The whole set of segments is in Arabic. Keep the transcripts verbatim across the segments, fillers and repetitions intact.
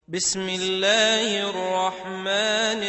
بسم الله الرحمن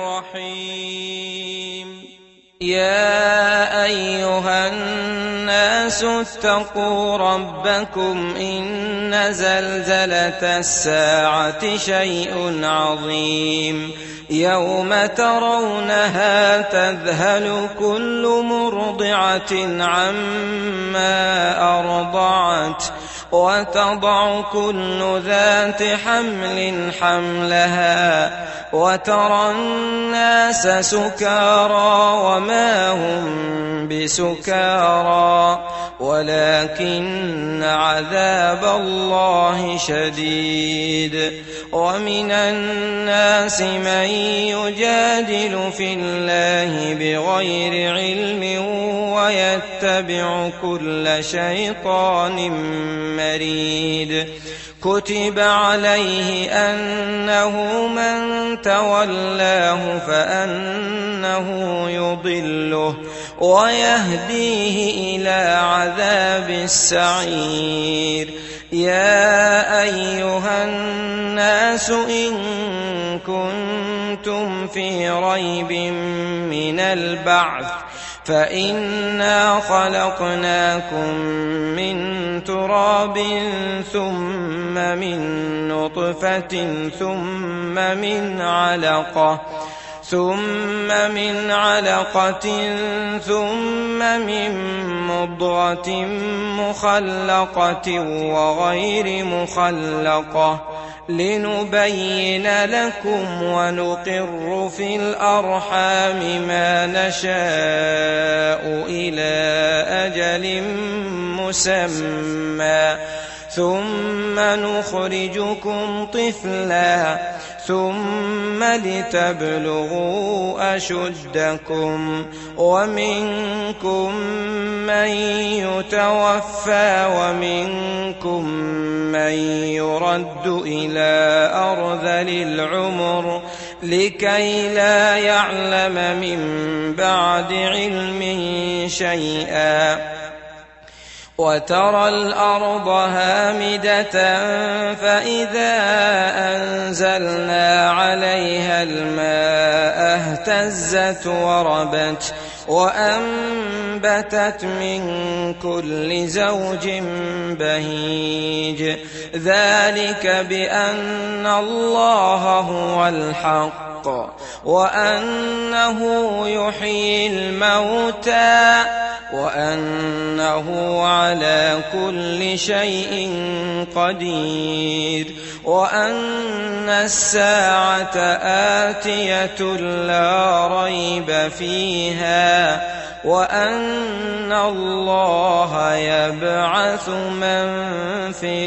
الرحيم. يا أيها الناس اتقوا ربكم إن زلزلة الساعة شيء عظيم يوم ترونها تذهل كل مرضعة عما أرضعت وتضع كل ذات حمل حملها وترى الناس سكارى وما هم بسكارى ولكن عذاب الله شديد. ومن الناس من يجادل في الله بغير علم ويتبع كل شيطان مريد. كتب عليه أنه من تولاه فأنه يضله ويهديه إلى عذاب السعير. يا أيها الناس إن كنتم في ريب من البعث فإنا خلقناكم من تراب ثم من نطفة ثم من علقة ثم من علقة ثم من مضغة مخلقة وغير مخلقة لنبين لكم ونقر في الأرحام ما نشاء إلى أجل مسمى ثم نخرجكم طفلا ثم لتبلغوا أشدكم ومنكم من يتوفى ومنكم من يرد إلى أرذل العمر لكي لا يعلم من بعد علم شيئا. وترى الأرض هامدة فإذا أنزلنا عليها الماء اهتزت وربت وأنبتت من كل زوج بهيج. ذلك بأن الله هو الحق وأنه يحيي الموتى وأنه على كل شيء قدير وأن الساعة آتية لا ريب فيها وأن الله يبعث من في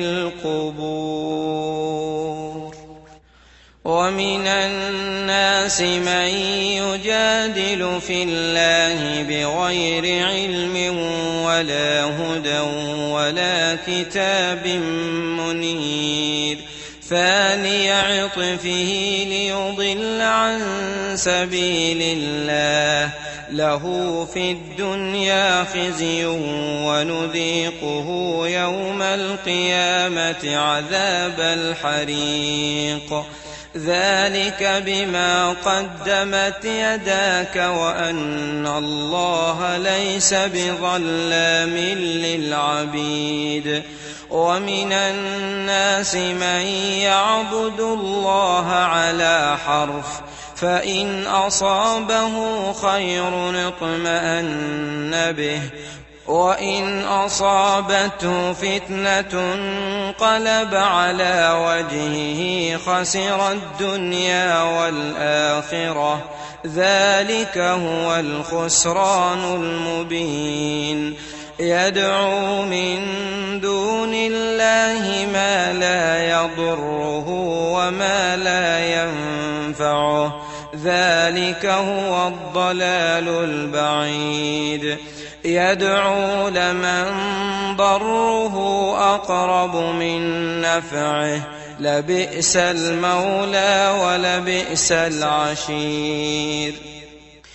القبور. ومن الناس من يجادل في الله بغير علم ولا هدى ولا كتاب منير ثاني عطفه ليضل عن سبيل الله له في الدنيا خزي ونذيقه يوم القيامة عذاب الحريق. ذلك بما قدمت يداك وأن الله ليس بظلام للعبيد. ومن الناس من يعبد الله على حرف فإن أصابه خير اطمأن به وإن أصابته فتنة انقلب على وجهه خسر الدنيا والآخرة ذلك هو الخسران المبين. يدعو من دون الله ما لا يضره وما لا ينفعه ذلك هو الضلال البعيد. يدعو لمن ضره أقرب من نفعه لبئس المولى ولبئس العشير.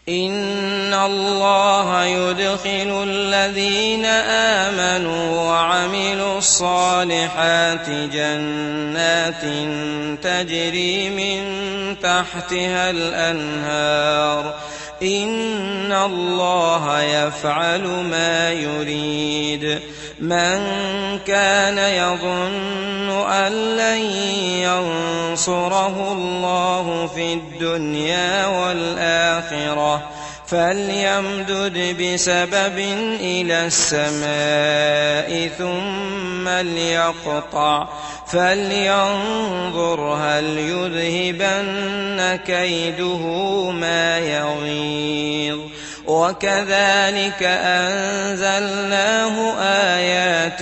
إن الله يدخل الذين آمنوا وعملوا الصالحات جنات تجري من تحتها الأنهار إن الله يفعل ما يريد. من كان يظن أن لن ينصره الله في الدنيا والآخرة فليمدد بسبب إلى السماء ثم ليقطع فلينظر هل يذهبن كيده ما يغيظ. وكذلك أنزلناه آيات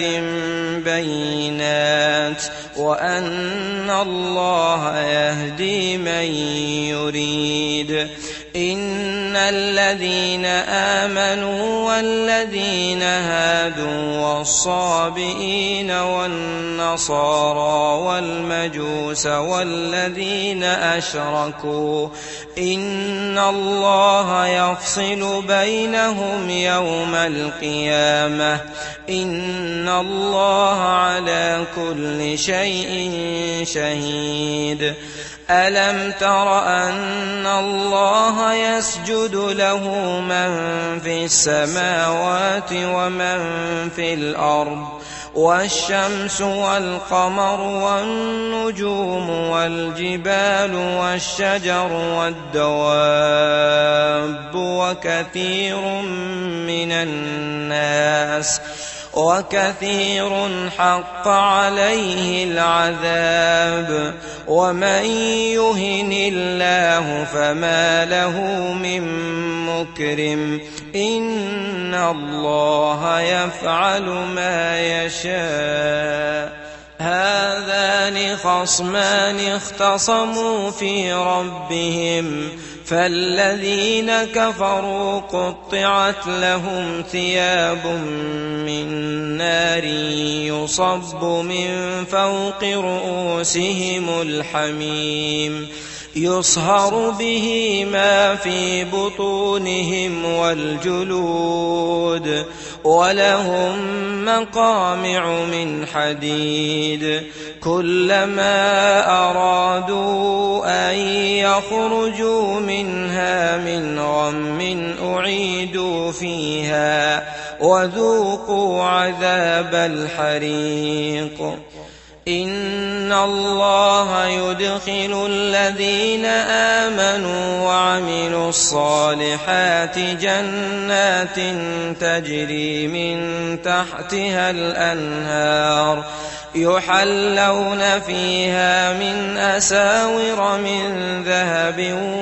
بينات وأن الله يهدي من يريد. إن الذين آمنوا والذين هادوا والصابئين والنصارى والمجوس والذين أشركوا إن الله يفصل بينهم يوم القيامة إن الله على كل شيء شهيد. ألم تر أن الله يسجد له من في السماوات ومن في الأرض والشمس والقمر والنجوم والجبال والشجر والدواب وكثير من الناس وكثير حق عليه العذاب ومن يهن الله فما له من مكرم إن الله يفعل ما يشاء. هذان خصمان اختصموا في ربهم فالذين كفروا قطعت لهم ثياب من نار يصب من فوق رؤوسهم الحميم يصهر به ما في بطونهم والجلود ولهم مقامع من حديد كلما أرادوا أن يخرجوا منها من غم أعيدوا فيها وذوقوا عذاب الحريق. إن الله يدخل الذين آمنوا وعملوا الصالحات جنات تجري من تحتها الأنهار يحلون فيها من أساور من ذهب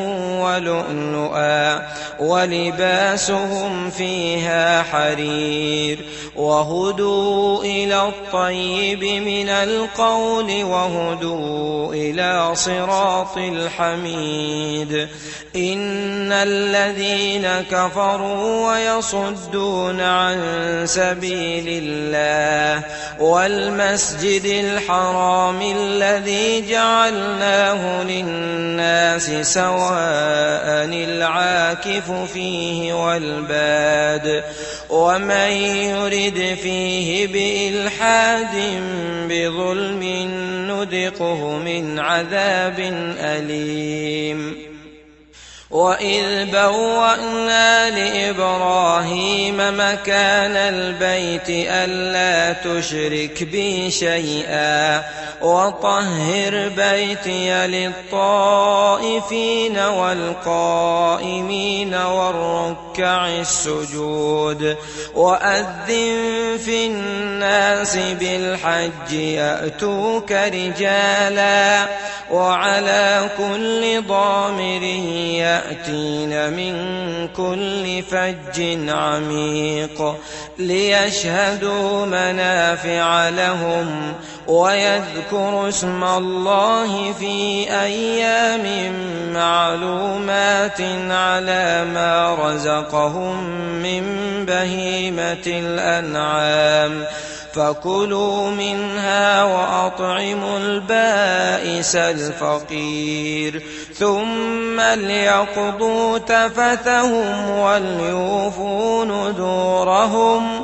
ولؤلؤا ولباسهم فيها حرير وهدوا إلى الطيب من القول وهدوا إلى صراط الحميد. إن الذين كفروا ويصدون عن سبيل الله والمسجد الحرام الذي جعلناه للناس سواء العاكف فيه والباد ومن يرد فيه بإلحاد بظلم نذقه من عذاب أليم. وإذ بوأنا لإبراهيم مكان البيت ألا تشرك بي شيئا وطهر بيتي للطائفين والقائمين والركع السجود وأذن في الناس بالحج يأتوك رجالا وعلى كل ضامر يأتين من كل فج عميق ليشهدوا منافع لهم ويذكروا اسم الله في أيام معلومات على ما رزقهم من بهيمة الأنعام فكلوا منها وأطعموا البائس الفقير ثم ليقضوا تفثهم وليوفوا نذورهم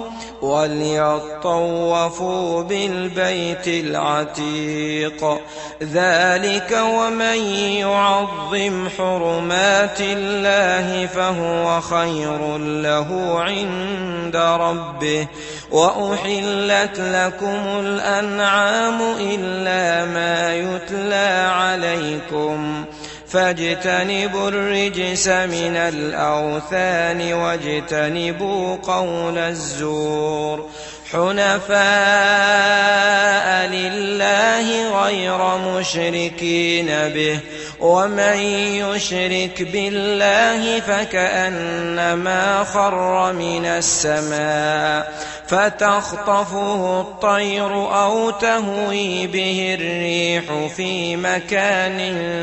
وليطوفوا بالبيت العتيق ذلك ومن يعظم حرمات الله فهو خير له عند ربه وأحلت لكم الأنعام إلا ما يتلى عليكم فاجتنبوا الرجس من الأوثان واجتنبوا قول الزور حنفاء لله غير مشركين به ومن يشرك بالله فكأنما خر من السماء فتخطفه الطير أو تهوي به الريح في مكان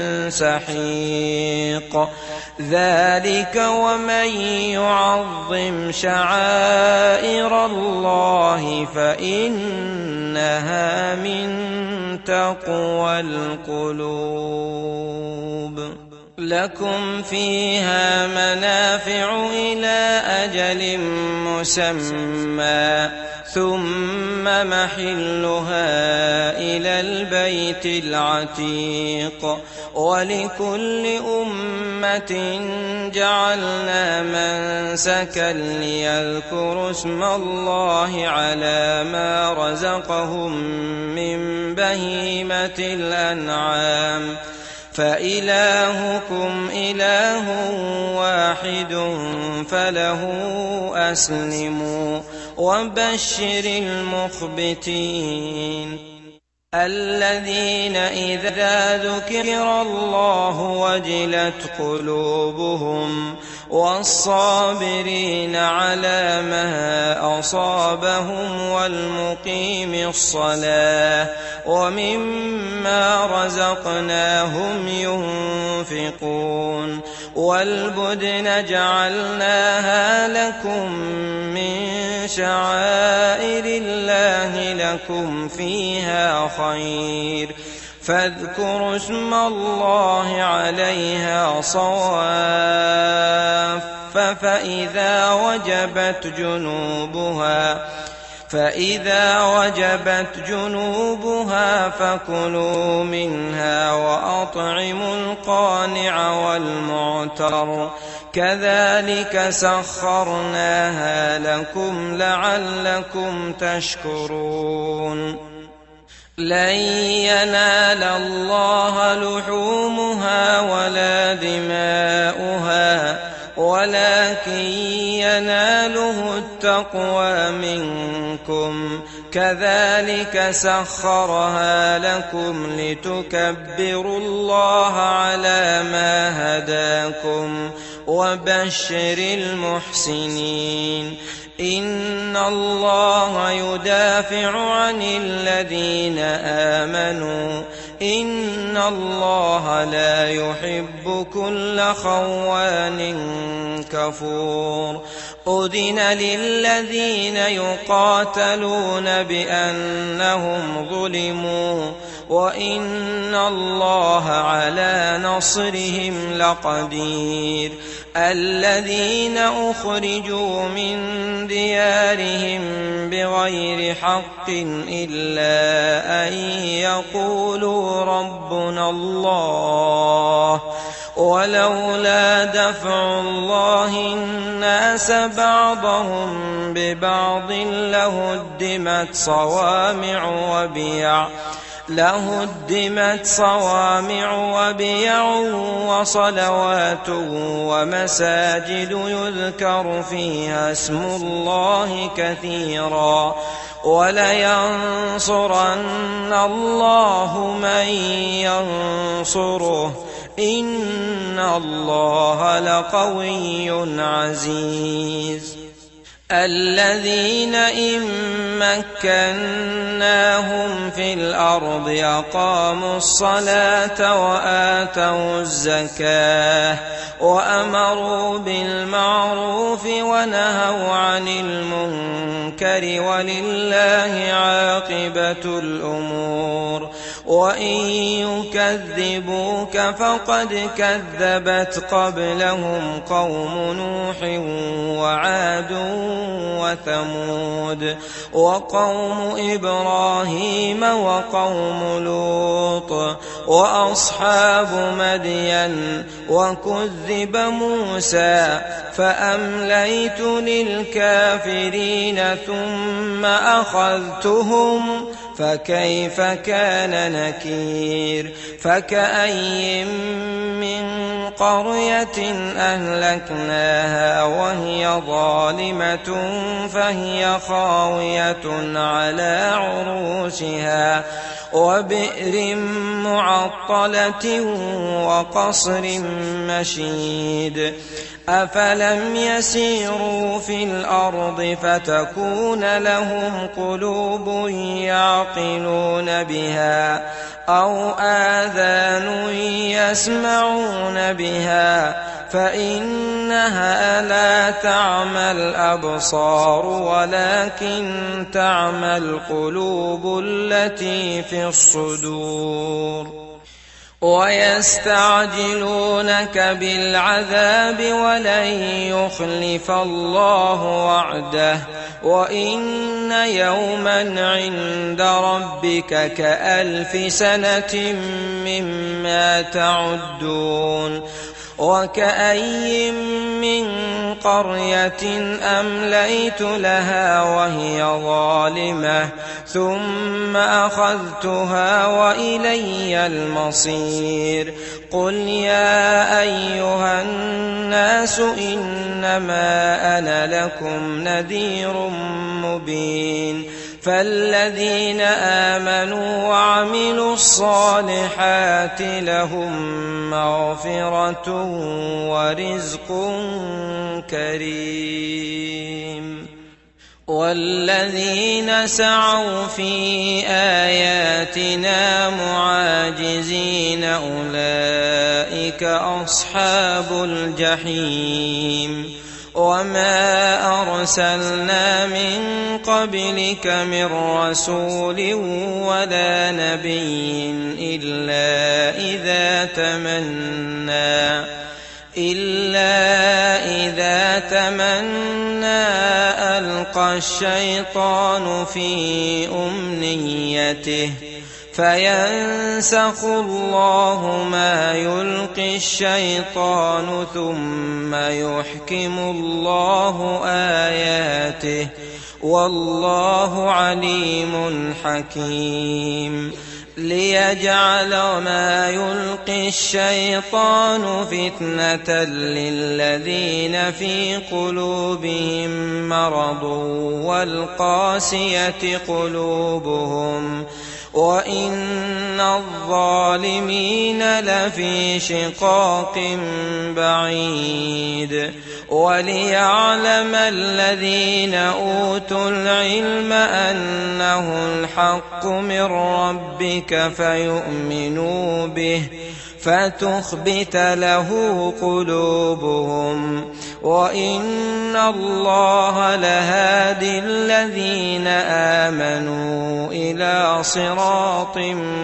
سحيق ذلك ومن يعظم شعائر الله فإنها من تقوى القلوب لكم فيها منافع إلى أجل مسمى ثم محلها إلى البيت العتيق ولكل أمة جعلنا منسكا ليذكروا اسم الله على ما رزقهم من بهيمة الأنعام فإلهكم إله واحد فله أسلموا وبشر المخبتين الذين إذا ذكر الله وجلت قلوبهم والصابرين على ما أصابهم والمقيم الصلاة ومما رزقناهم ينفقون والبدن جعلناها لكم من شعائر الله لكم فيها خير فاذكروا اسم الله عليها صواف فإذا وجبت جنوبها فإذا وجبت جنوبها فكلوا منها وأطعموا القانع والمعتر كذلك سخرناها لكم لعلكم تشكرون لن ينال الله لحومها ولا دماؤها ولكن يناله التقوى منكم كذلك سخرها لكم لتكبروا الله على ما هداكم وبشر المحسنين إن الله يدافع عن الذين آمنوا إن الله لا يحب كل خوان كفور أذن للذين يقاتلون بأنهم ظلموا وإن الله على نصرهم لقدير الذين أخرجوا من ديارهم بغير حق إلا أن يقولوا ربنا الله ولولا دفع الله الناس بعضهم ببعض لهدمت صوامع وبيع لهدمت صوامع وبيع وصلوات ومساجد يذكر فيها اسم الله كثيرا ولينصرن الله من ينصره إن الله لقوي عزيز الذين إن مكناهم في الأرض أقاموا الصلاة وآتوا الزكاة وأمروا بالمعروف ونهوا عن المنكر ولله عاقبة الأمور. وإن يكذبوك فقد كذبت قبلهم قوم نوح وعاد وثمود وقوم إبراهيم وقوم لوط وأصحاب مدين وكذب موسى فأمليت للكافرين ثم أخذتهم فكيف كان نكير. فكأي من قرية أهلكناها وهي ظالمة فهي خاوية على عروشها وبئر معطلة وقصر مشيد. أفلم يسيروا في الأرض فتكون لهم قلوب يعقلون بها أو آذان يسمعون بها فإنها لا تعمى الأبصار ولكن تعمى القلوب التي في الصدور. ويستعجلونك بالعذاب ولن يخلف الله وعده وإن يوما عند ربك كألف سنة مما تعدون. وكأي من قرية أمليت لها وهي ظالمة ثم أخذتها وإلي المصير. قل يا أيها الناس إنما أنا لكم نذير مبين. فالذين آمنوا وعملوا الصالحات لهم مغفرة ورزق كريم. والذين سعوا في آياتنا معاجزين أولئك أصحاب الجحيم. وما أرسلنا من قبلك من رسول ولا نبي إلا إذا تمنى إلا إذا تمنى ألقى الشيطان في أمنيته فينسخ الله ما يلقي الشيطان ثم يحكم الله آياته والله عليم حكيم. ليجعل ما يلقي الشيطان فتنة للذين في قلوبهم مرض والقاسية قلوبهم وإن الظالمين لفي شقاق بعيد. وليعلم الذين أوتوا العلم أنه الحق من ربك فيؤمنوا به فتخبت له قلوبهم وإن الله لهادي الذين آمنوا إلى صراط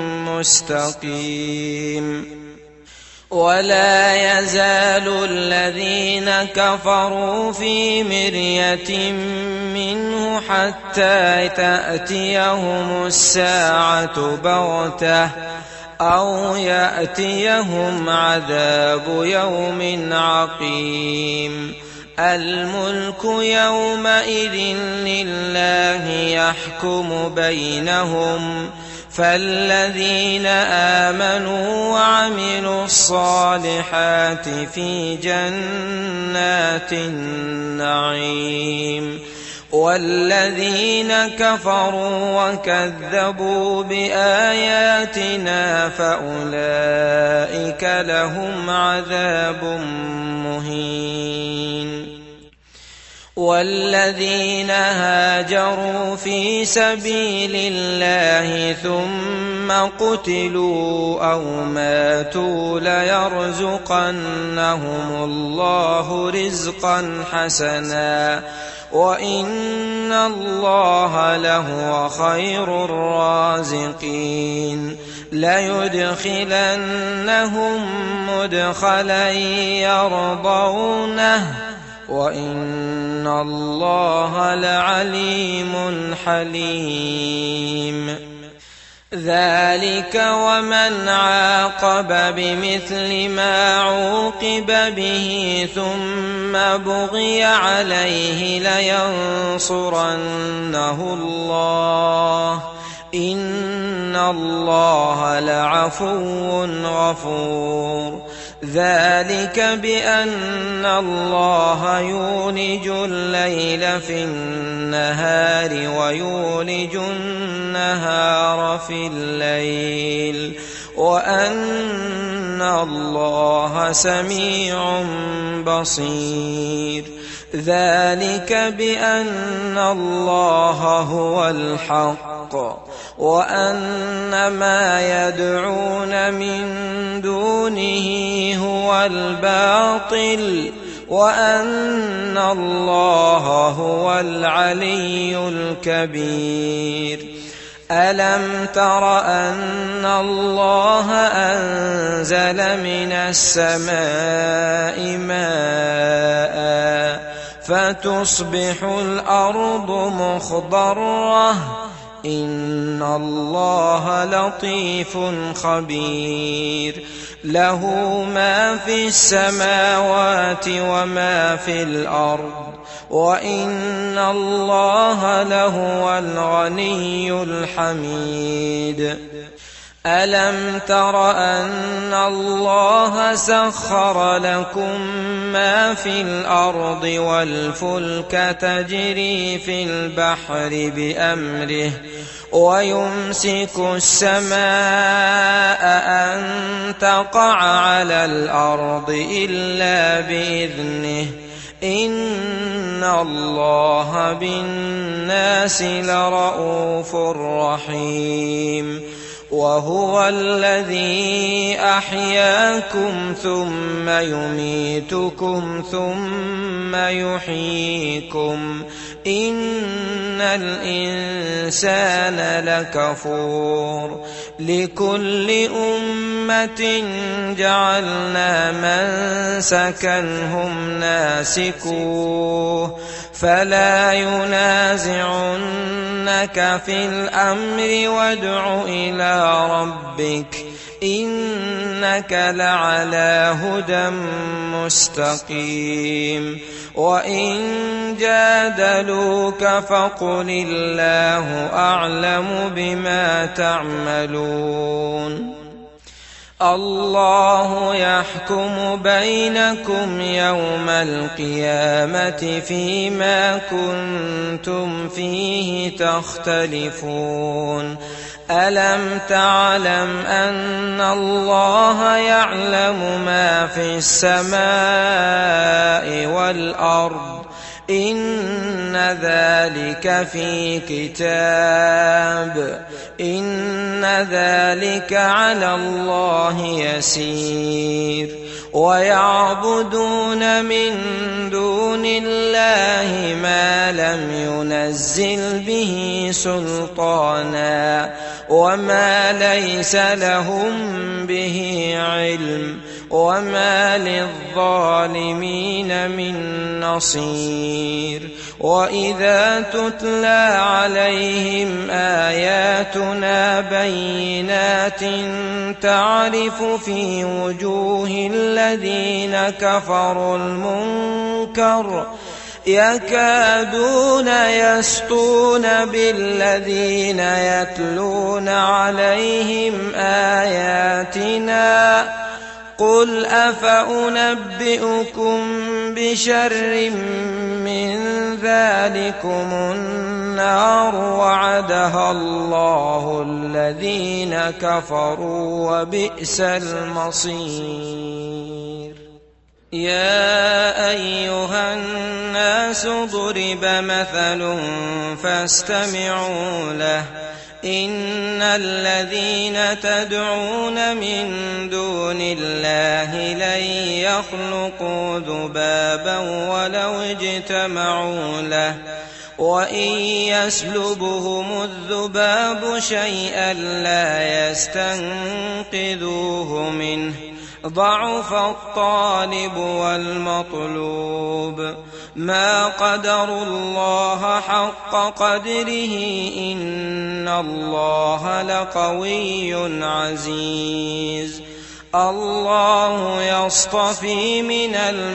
مستقيم. ولا يزال الذين كفروا في مرية منه حتى تأتيهم الساعة بغتة أو يأتيهم عذاب يوم عقيم. الملك يومئذ لله يحكم بينهم فالذين آمنوا وعملوا الصالحات في جنات النعيم والذين كفروا وكذبوا بآياتنا فأولئك لهم عذاب مهين. والذين هاجروا في سبيل الله ثم قتلوا أو ماتوا ليرزقنهم الله رزقا حسنا وإن الله لهو خير الرازقين ليدخلنهم مدخلا يرضونه وإن الله لعليم حليم ذلك ومن عاقب بمثل ما عوقب به ثم بغي عليه لينصرنه الله إن الله لعفو غفور ذلك بأن الله يولج الليل في النهار ويولج النهار في الليل وأن الله سميع بصير ذلك بأن الله هو الحق وأن ما يدعون من دونه هو الباطل وأن الله هو العلي الكبير ألم تر أن الله أنزل من السماء ماء فتصبح الأرض مخضرة إن الله لطيف خبير له ما في السماوات وما في الأرض وإن الله لهو الغني الحميد ألم تر أن الله سخر لكم ما في الأرض والفلك تجري في البحر بأمره ويمسك السماء أن تقع على الأرض إلا بإذنه إن الله بالناس لرءوف رحيم وهو الذي أحياكم ثم يميتكم ثم يحييكم إن الإنسان لكفور لكل أمة جعلنا منسكا هم ناسكوه فلا ينازعنك في الأمر وادع إلى ربك إنك لعلى هدى مستقيم وإن جادلوك فقل الله أعلم بما تعملون الله يحكم بينكم يوم القيامة فيما كنتم فيه تختلفون ألم تعلم أن الله يعلم ما في السماء والأرض إن ذلك في كتاب إن ذلك على الله يسير ويعبدون من دون الله ما لم ينزل به سلطانا وما ليس لهم به علم وما للظالمين من نصير وإذا تتلى عليهم آياتنا بينات تعرف في وجوه الذين كفروا المنكر يكادون يسطون بالذين يتلون عليهم آياتنا قل أفأنبئكم بشر من ذلكم النار وعدها الله الذين كفروا وبئس المصير. يا أيها الناس ضرب مثل فاستمعوا له إن الذين تدعون من دون الله لن يخلقوا ذبابا ولو اجتمعوا له وإن يسلبهم الذباب شيئا لا يستنقذوه منه ضعف الطالب والمطلوب ما قدروا الله حق قدره إن الله لقوي عزيز الله يصطفي من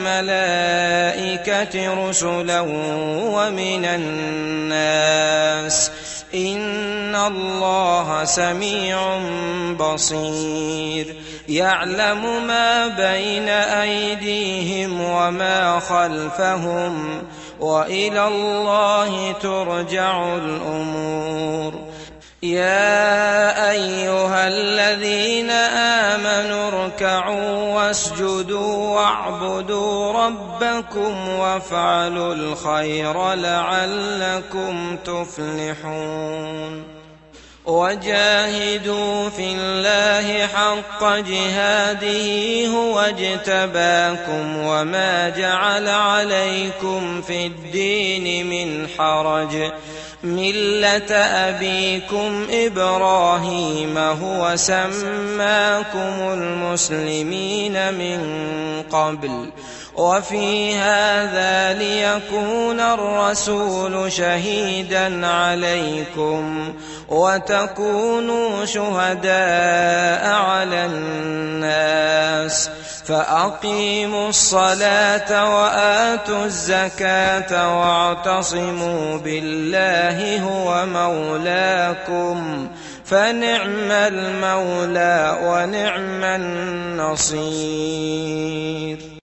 الملائكة رسلا ومن الناس إن الله سميع بصير يعلم ما بين أيديهم وما خلفهم وإلى الله ترجع الأمور يا أيها الذين آمنوا اركعوا واسجدوا واعبدوا ربكم وافعلوا الخير لعلكم تفلحون وجاهدوا في الله حق جهاده هو اجتباكم وما جعل عليكم في الدين من حرج ملة أبيكم إبراهيم هو سماكم المسلمين من قبل وفي هذا ليكون الرسول شهيدا عليكم وتكونوا شهداء على الناس فأقيموا الصلاة وآتوا الزكاة واعتصموا بالله هو مولاكم فنعم المولى ونعم النصير.